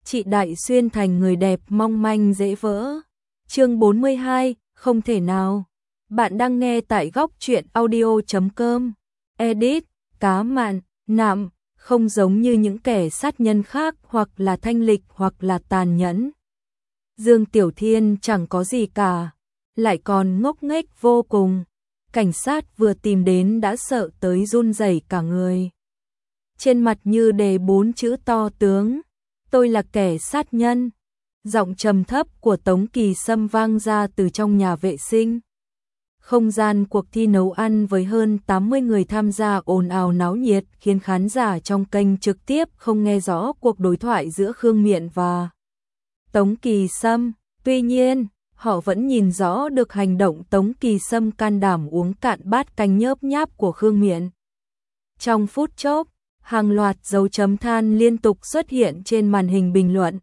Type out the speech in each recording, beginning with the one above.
chị Đại Xuyên thành người đẹp mong manh dễ vỡ. Chương 42, không thể nào. Bạn đang nghe tại góc truyện audio.com. Edit, cá mặn, nạm, không giống như những kẻ sát nhân khác hoặc là thanh lịch hoặc là tàn nhẫn. Dương Tiểu Thiên chẳng có gì cả, lại còn ngốc nghếch vô cùng. Cảnh sát vừa tìm đến đã sợ tới run rẩy cả người. Trên mặt như đề 4 chữ to tướng, tôi là kẻ sát nhân. Giọng trầm thấp của Tống Kỳ Sâm vang ra từ trong nhà vệ sinh. Không gian cuộc thi nấu ăn với hơn 80 người tham gia ồn ào náo nhiệt khiến khán giả trong kênh trực tiếp không nghe rõ cuộc đối thoại giữa Khương Miện và Tống Kỳ Sâm. Tuy nhiên, họ vẫn nhìn rõ được hành động Tống Kỳ Sâm can đảm uống cạn bát canh nhớp nháp của Khương Miện. Trong phút chốc, hàng loạt dấu chấm than liên tục xuất hiện trên màn hình bình luận.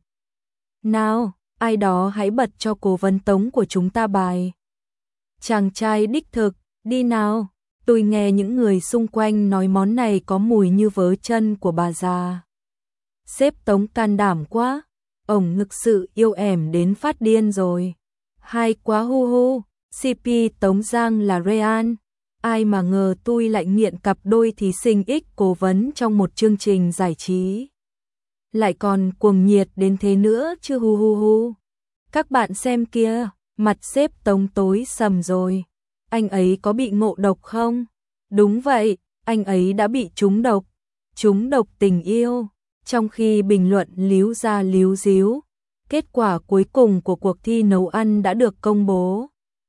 Nào, ai đó hãy bật cho cố vấn Tống của chúng ta bài. Chàng trai đích thực, đi nào. Tôi nghe những người xung quanh nói món này có mùi như vớ chân của bà già. Sếp Tống can đảm quá, ổng thực sự yêu ẻm đến phát điên rồi. Hay quá hu hu, CP Tống Giang là Rean. Ai mà ngờ tôi lại nghiện cặp đôi thí sinh X cố vấn trong một chương trình giải trí. Lại còn cuồng nhiệt đến thế nữa chứ hu hu hu. Các bạn xem kia, mặt sếp Tống tối sầm rồi. Anh ấy có bị ngộ độc không? Đúng vậy, anh ấy đã bị trúng độc. Trúng độc tình yêu. Trong khi bình luận líu ra líu díu, kết quả cuối cùng của cuộc thi nấu ăn đã được công bố.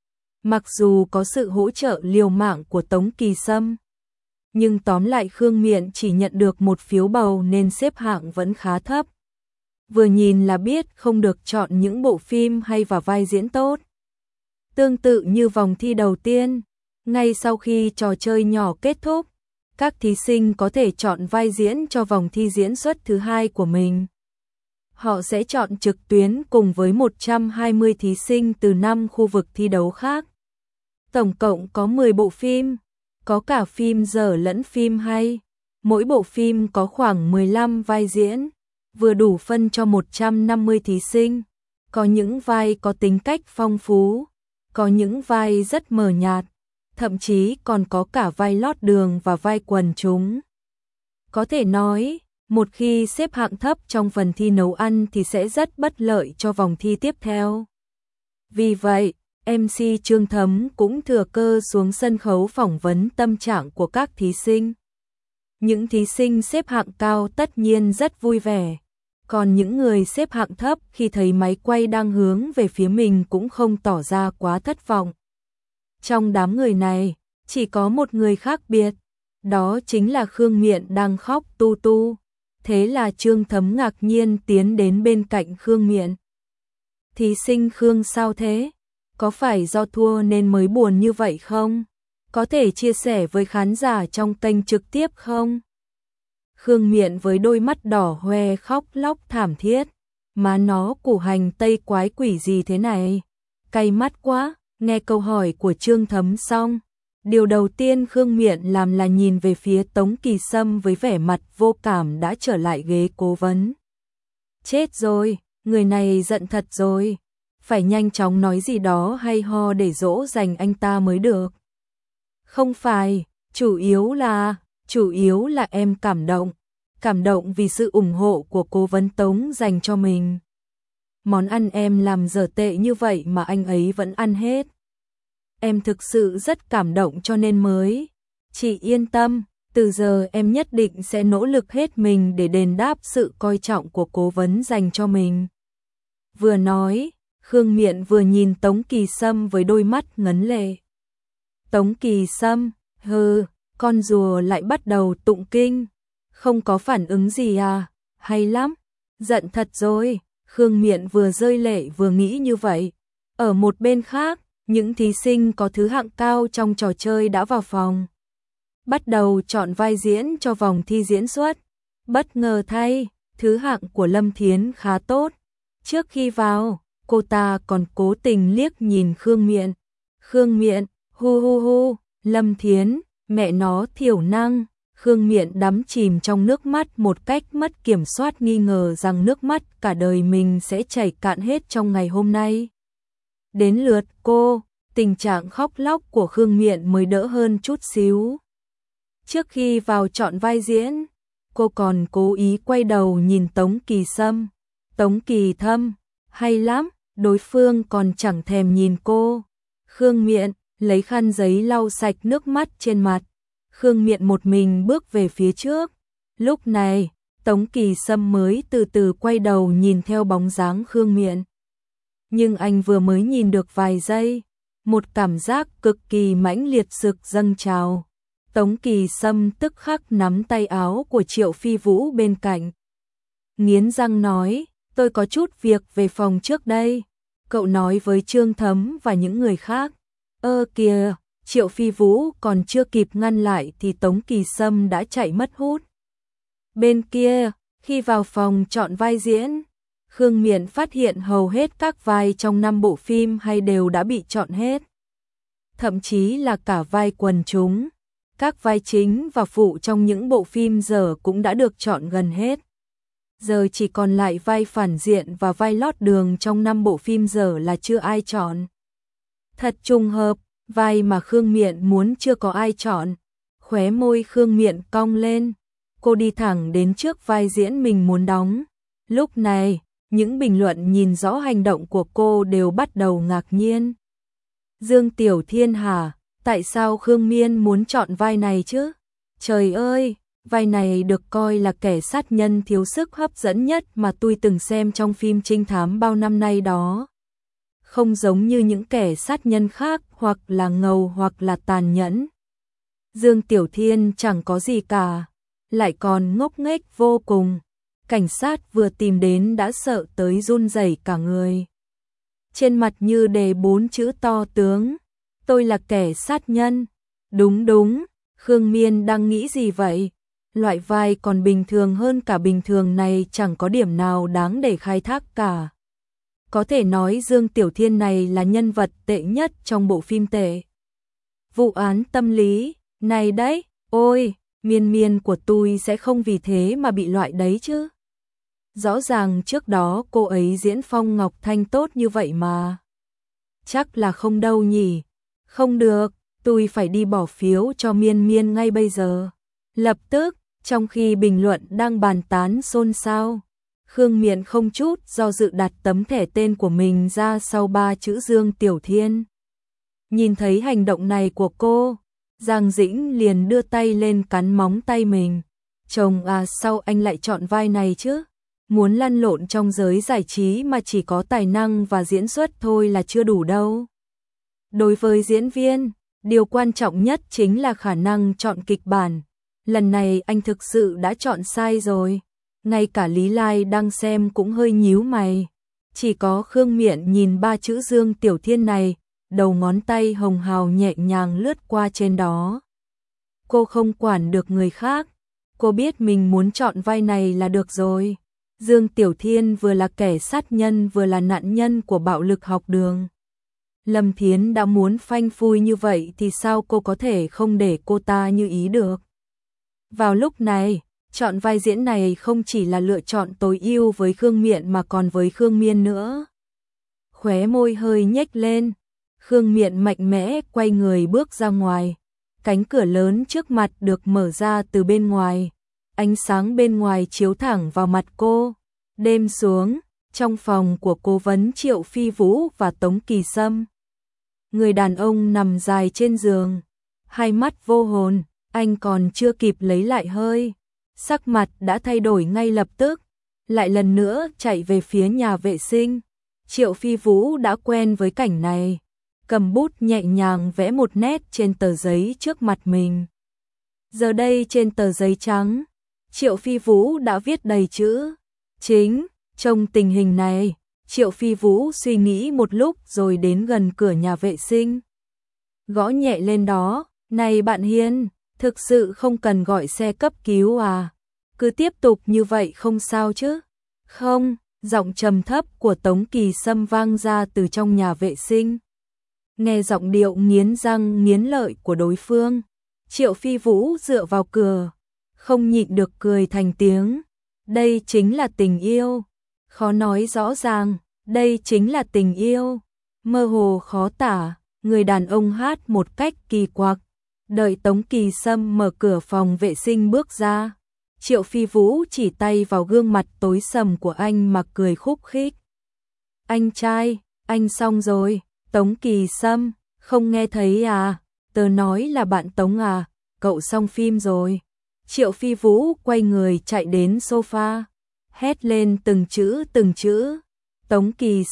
Mặc dù có sự hỗ trợ liều mạng của Tống Kỳ Sâm, nhưng tóm lại Khương Miện chỉ nhận được một phiếu bầu nên xếp hạng vẫn khá thấp. Vừa nhìn là biết không được chọn những bộ phim hay và vai diễn tốt. Tương tự như vòng thi đầu tiên, ngay sau khi trò chơi nhỏ kết thúc, các thí sinh có thể chọn vai diễn cho vòng thi diễn xuất thứ hai của mình. Họ sẽ chọn trực tuyến cùng với 120 thí sinh từ 5 khu vực thi đấu khác. Tổng cộng có 10 bộ phim, có cả phim dở lẫn phim hay. Mỗi bộ phim có khoảng 15 vai diễn, vừa đủ phân cho 150 thí sinh. Có những vai có tính cách phong phú, có những vai rất mờ nhạt, thậm chí còn có cả vai lót đường và vai quần chúng. Có thể nói, một khi xếp hạng thấp trong phần thi nấu ăn thì sẽ rất bất lợi cho vòng thi tiếp theo. Vì vậy, MC Trương Thấm cũng thừa cơ xuống sân khấu phỏng vấn tâm trạng của các thí sinh. Những thí sinh xếp hạng cao tất nhiên rất vui vẻ, còn những người xếp hạng thấp khi thấy máy quay đang hướng về phía mình cũng không tỏ ra quá thất vọng. Trong đám người này, chỉ có một người khác biệt, đó chính là Khương Miện đang khóc tu tu. Thế là Trương Thấm ngạc nhiên tiến đến bên cạnh Khương Miện. Thí sinh Khương sao thế? Có phải do thua nên mới buồn như vậy không? Có thể chia sẻ với khán giả trong kênh trực tiếp không? Khương Miện với đôi mắt đỏ hoe khóc lóc thảm thiết. Má nó củ hành tây quái quỷ gì thế này? Cay mắt quá. Nghe câu hỏi của Trương Thấm xong, điều đầu tiên Khương Miện làm là nhìn về phía Tống Kỳ Sâm với vẻ mặt vô cảm đã trở lại ghế cố vấn. Chết rồi, người này giận thật rồi. Phải nhanh chóng nói gì đó hay ho để dỗ dành anh ta mới được. Không phải, chủ yếu là em cảm động vì sự ủng hộ của cố vấn Tống dành cho mình. Món ăn em làm dở tệ như vậy mà anh ấy vẫn ăn hết. Em thực sự rất cảm động cho nên mới. Chị yên tâm, từ giờ em nhất định sẽ nỗ lực hết mình để đền đáp sự coi trọng của cố vấn dành cho mình. Vừa nói, Khương Miện vừa nhìn Tống Kỳ Sâm với đôi mắt ngấn lệ. Tống Kỳ Sâm, con rùa lại bắt đầu tụng kinh. Không có phản ứng gì à, hay lắm, giận thật rồi. Khương Miện vừa rơi lệ vừa nghĩ như vậy. Ở một bên khác, những thí sinh có thứ hạng cao trong trò chơi đã vào phòng. Bắt đầu chọn vai diễn cho vòng thi diễn xuất. Bất ngờ thay, thứ hạng của Lâm Thiến khá tốt. Trước khi vào, cô ta còn cố tình liếc nhìn Khương Miện. Khương Miện, hu hu hu, Lâm Thiến, mẹ nó thiểu năng. Khương Miện đắm chìm trong nước mắt một cách mất kiểm soát, nghi ngờ rằng nước mắt cả đời mình sẽ chảy cạn hết trong ngày hôm nay. Đến lượt cô, tình trạng khóc lóc của Khương Miện mới đỡ hơn chút xíu. Trước khi vào chọn vai diễn, cô còn cố ý quay đầu nhìn Tống Kỳ Sâm. Tống Kỳ Thâm, hay lắm, đối phương còn chẳng thèm nhìn cô. Khương Miện lấy khăn giấy lau sạch nước mắt trên mặt. Khương Miện một mình bước về phía trước. Lúc này, Tống Kỳ Sâm mới từ từ quay đầu nhìn theo bóng dáng Khương Miện. Nhưng anh vừa mới nhìn được vài giây, một cảm giác cực kỳ mãnh liệt rực dâng trào. Tống Kỳ Sâm tức khắc nắm tay áo của Triệu Phi Vũ bên cạnh. Nghiến răng nói, tôi có chút việc về phòng trước đây. Cậu nói với Trương Thấm và những người khác. Kìa, Triệu Phi Vũ còn chưa kịp ngăn lại thì Tống Kỳ Sâm đã chạy mất hút. Bên kia, khi vào phòng chọn vai diễn, Khương Miện phát hiện hầu hết các vai trong 5 bộ phim hay đều đã bị chọn hết. Thậm chí là cả vai quần chúng. Các vai chính và phụ trong những bộ phim giờ cũng đã được chọn gần hết. Giờ chỉ còn lại vai phản diện và vai lót đường trong 5 bộ phim giờ là chưa ai chọn. Thật trùng hợp, vai mà Khương Miện muốn chưa có ai chọn. Khóe môi Khương Miện cong lên. Cô đi thẳng đến trước vai diễn mình muốn đóng. Lúc này, những bình luận nhìn rõ hành động của cô đều bắt đầu ngạc nhiên. Dương Tiểu Thiên hả? Tại sao Khương Miên muốn chọn vai này chứ? Trời ơi, vai này được coi là kẻ sát nhân thiếu sức hấp dẫn nhất mà tôi từng xem trong phim trinh thám bao năm nay đó. Không giống như những kẻ sát nhân khác, hoặc là ngầu hoặc là tàn nhẫn. Dương Tiểu Thiên chẳng có gì cả, lại còn ngốc nghếch vô cùng. Cảnh sát vừa tìm đến đã sợ tới run rẩy cả người. Trên mặt như đề 4 chữ to tướng. Tôi là kẻ sát nhân. Đúng đúng, Khương Miên đang nghĩ gì vậy? Loại vai còn bình thường hơn cả bình thường này chẳng có điểm nào đáng để khai thác cả. Có thể nói Dương Tiểu Thiên này là nhân vật tệ nhất trong bộ phim tệ. Vụ án tâm lý, này đấy, ôi, Miên Miên của tôi sẽ không vì thế mà bị loại đấy chứ. Rõ ràng trước đó cô ấy diễn Phong Ngọc Thanh tốt như vậy mà. Chắc là không đâu nhỉ. Không được, tôi phải đi bỏ phiếu cho Miên Miên ngay bây giờ. Lập tức, trong khi bình luận đang bàn tán xôn xao, Khương Miện không chút do dự đặt tấm thẻ tên của mình ra sau 3 chữ Dương Tiểu Thiên. Nhìn thấy hành động này của cô, Giang Dĩnh liền đưa tay lên cắn móng tay mình. Chồng à, sao anh lại chọn vai này chứ? Muốn lăn lộn trong giới giải trí mà chỉ có tài năng và diễn xuất thôi là chưa đủ đâu. Đối với diễn viên, điều quan trọng nhất chính là khả năng chọn kịch bản. Lần này anh thực sự đã chọn sai rồi. Ngay cả Lý Lai đang xem cũng hơi nhíu mày. Chỉ có Khương Miện nhìn 3 chữ Dương Tiểu Thiên này, đầu ngón tay hồng hào nhẹ nhàng lướt qua trên đó. Cô không quản được người khác. Cô biết mình muốn chọn vai này là được rồi. Dương Tiểu Thiên vừa là kẻ sát nhân vừa là nạn nhân của bạo lực học đường. Lâm Thiến đã muốn phanh phui như vậy thì sao cô có thể không để cô ta như ý được. Vào lúc này, chọn vai diễn này không chỉ là lựa chọn tối ưu với Khương Miện mà còn với Khương Miên nữa. Khóe môi hơi nhếch lên, Khương Miện mạnh mẽ quay người bước ra ngoài. Cánh cửa lớn trước mặt được mở ra từ bên ngoài. Ánh sáng bên ngoài chiếu thẳng vào mặt cô. Đêm xuống, trong phòng của cố vấn Triệu Phi Vũ và Tống Kỳ Sâm. Người đàn ông nằm dài trên giường, hai mắt vô hồn, anh còn chưa kịp lấy lại hơi. Sắc mặt đã thay đổi ngay lập tức, lại lần nữa chạy về phía nhà vệ sinh. Triệu Phi Vũ đã quen với cảnh này, cầm bút nhẹ nhàng vẽ một nét trên tờ giấy trước mặt mình. Giờ đây trên tờ giấy trắng, Triệu Phi Vũ đã viết đầy chữ chính. Trong tình hình này, Triệu Phi Vũ suy nghĩ một lúc rồi đến gần cửa nhà vệ sinh. Gõ nhẹ lên đó, này bạn Hiên, thực sự không cần gọi xe cấp cứu à? Cứ tiếp tục như vậy không sao chứ? Không, giọng trầm thấp của Tống Kỳ Sâm vang ra từ trong nhà vệ sinh. Nghe giọng điệu nghiến răng nghiến lợi của đối phương, Triệu Phi Vũ dựa vào cửa, không nhịn được cười thành tiếng. Đây chính là tình yêu. Khó nói rõ ràng, đây chính là tình yêu. Mơ hồ khó tả, người đàn ông hát một cách kỳ quặc. Đợi Tống Kỳ Sâm mở cửa phòng vệ sinh bước ra, Triệu Phi Vũ chỉ tay vào gương mặt tối sầm của anh mà cười khúc khích. Anh trai, anh xong rồi. Tống Kỳ Sâm, không nghe thấy à? Tớ nói là bạn Tống à, cậu xong phim rồi. Triệu Phi Vũ quay người chạy đến sofa, hét lên từng chữ từng chữ. Tống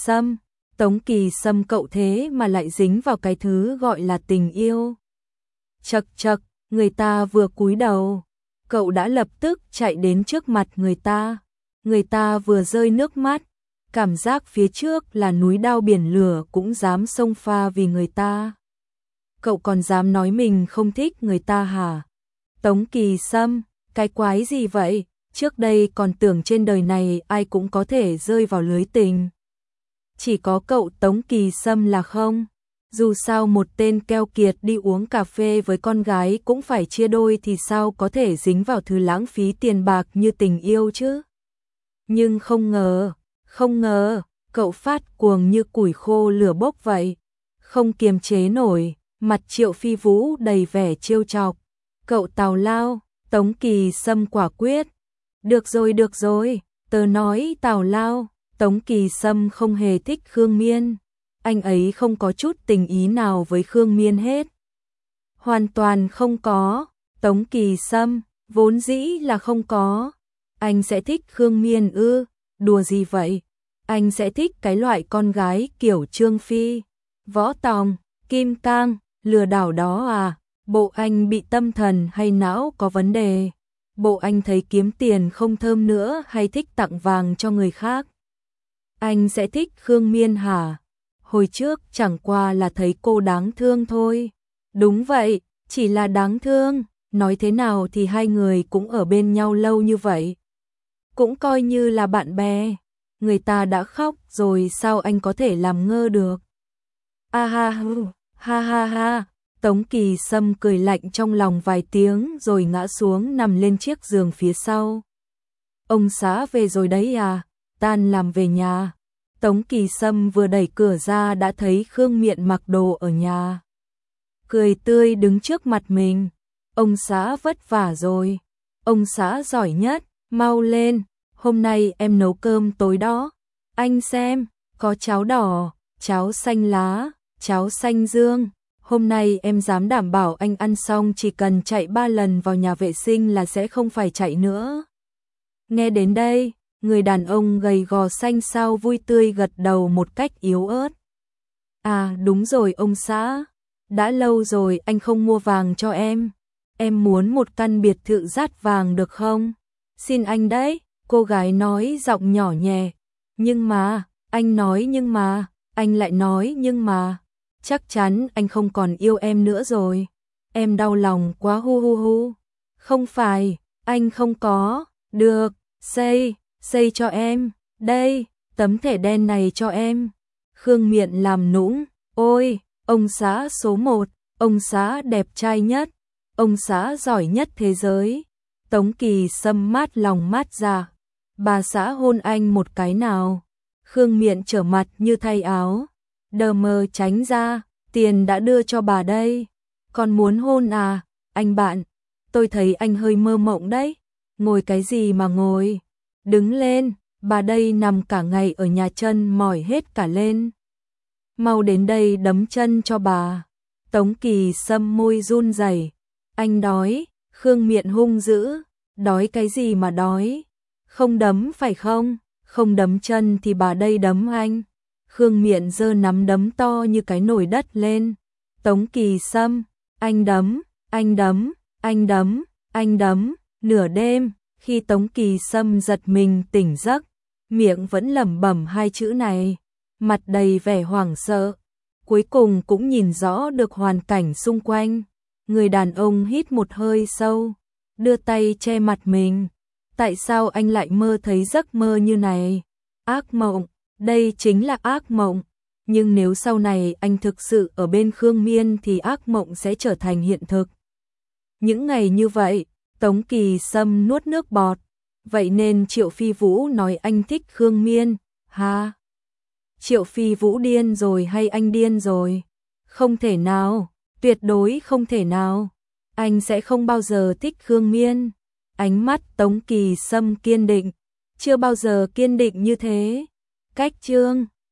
Kỳ Sâm cậu thế mà lại dính vào cái thứ gọi là tình yêu. Chậc chậc, người ta vừa cúi đầu, cậu đã lập tức chạy đến trước mặt người ta. Người ta vừa rơi nước mắt, cảm giác phía trước là núi đao biển lửa cũng dám xông pha vì người ta. Cậu còn dám nói mình không thích người ta hả? Tống Kỳ Sâm, cái quái gì vậy? Trước đây còn tưởng trên đời này ai cũng có thể rơi vào lưới tình. Chỉ có cậu Tống Kỳ Sâm là không. Dù sao một tên keo kiệt đi uống cà phê với con gái cũng phải chia đôi thì sao có thể dính vào thứ lãng phí tiền bạc như tình yêu chứ? Nhưng không ngờ, cậu phát cuồng như củi khô lửa bốc vậy. Không kiềm chế nổi, mặt Triệu Phi Vũ đầy vẻ trêu chọc. Cậu tào lao, Tống Kỳ Sâm quả quyết. Được rồi, tớ nói tào lao. Tống Kỳ Sâm không hề thích Khương Miên. Anh ấy không có chút tình ý nào với Khương Miên hết. Hoàn toàn không có. Tống Kỳ Sâm, vốn dĩ là không có. Anh sẽ thích Khương Miên ư? Đùa gì vậy? Anh sẽ thích cái loại con gái kiểu Trương Phi, Võ Tòng, Kim Cang, lừa đảo đó à? Bộ anh bị tâm thần hay não có vấn đề? Bộ anh thấy kiếm tiền không thơm nữa hay thích tặng vàng cho người khác? Anh sẽ thích Khương Miên hả? Hồi trước chẳng qua là thấy cô đáng thương thôi. Đúng vậy, chỉ là đáng thương. Nói thế nào thì hai người cũng ở bên nhau lâu như vậy, cũng coi như là bạn bè. Người ta đã khóc rồi sao anh có thể làm ngơ được? A ha. Tống Kỳ Sâm cười lạnh trong lòng vài tiếng rồi ngã xuống nằm lên chiếc giường phía sau. Ông xã về rồi đấy à? Tan làm về nhà. Tống Kỳ Sâm vừa đẩy cửa ra đã thấy Khương Miện mặc đồ ở nhà, cười tươi đứng trước mặt mình. Ông xã vất vả rồi. Ông xã giỏi nhất, mau lên. Hôm nay em nấu cơm tối đó. Anh xem, có cháo đỏ, cháo xanh lá, cháo xanh dương. Hôm nay em dám đảm bảo anh ăn xong chỉ cần chạy 3 lần vào nhà vệ sinh là sẽ không phải chạy nữa. Nghe đến đây, người đàn ông gầy gò xanh xao vui tươi gật đầu một cách yếu ớt. À đúng rồi ông xã, đã lâu rồi anh không mua vàng cho em. Em muốn một căn biệt thự dát vàng được không? Xin anh đấy, cô gái nói giọng nhỏ nhẹ. Nhưng mà, anh nói nhưng mà, anh lại nói nhưng mà. Chắc chắn anh không còn yêu em nữa rồi. Em đau lòng quá hu. Không phải, anh không có. Được, xây cho em. Đây, tấm thẻ đen này cho em. Khương Miện làm nũng. Ôi, ông xã số 1, ông xã đẹp trai nhất, ông xã giỏi nhất thế giới. Tống Kỳ Sâm mát lòng mát dạ. Bà xã hôn anh một cái nào. Khương Miện trở mặt như thay áo. Đờ mờ tránh ra, tiền đã đưa cho bà đây. Còn muốn hôn à, anh bạn? Tôi thấy anh hơi mơ mộng đấy. Ngồi cái gì mà ngồi? Đứng lên, bà đây nằm cả ngày ở nhà chân mỏi hết cả lên. Mau đến đây đấm chân cho bà. Tống Kỳ Sâm môi run rẩy. Anh đói. Khương Miện hung dữ. Đói cái gì mà đói? Không đấm phải không? Không đấm chân thì bà đây đấm anh. Khương Miện giơ nắm đấm to như cái nồi đất lên. Tống Kỳ Sâm, anh đấm. Nửa đêm, khi Tống Kỳ Sâm giật mình tỉnh giấc, miệng vẫn lẩm bẩm hai chữ này, mặt đầy vẻ hoảng sợ. Cuối cùng cũng nhìn rõ được hoàn cảnh xung quanh. Người đàn ông hít một hơi sâu, đưa tay che mặt mình. Tại sao anh lại mơ thấy giấc mơ như này? Ác mộng, đây chính là ác mộng. Nhưng nếu sau này anh thực sự ở bên Khương Miên thì ác mộng sẽ trở thành hiện thực. Những ngày như vậy, Tống Kỳ Sâm nuốt nước bọt. Vậy nên Triệu Phi Vũ nói anh thích Khương Miên, ha? Triệu Phi Vũ điên rồi hay anh điên rồi? Không thể nào, tuyệt đối không thể nào. Anh sẽ không bao giờ thích Khương Miên. Ánh mắt Tống Kỳ Sâm kiên định, chưa bao giờ kiên định như thế. Cách chương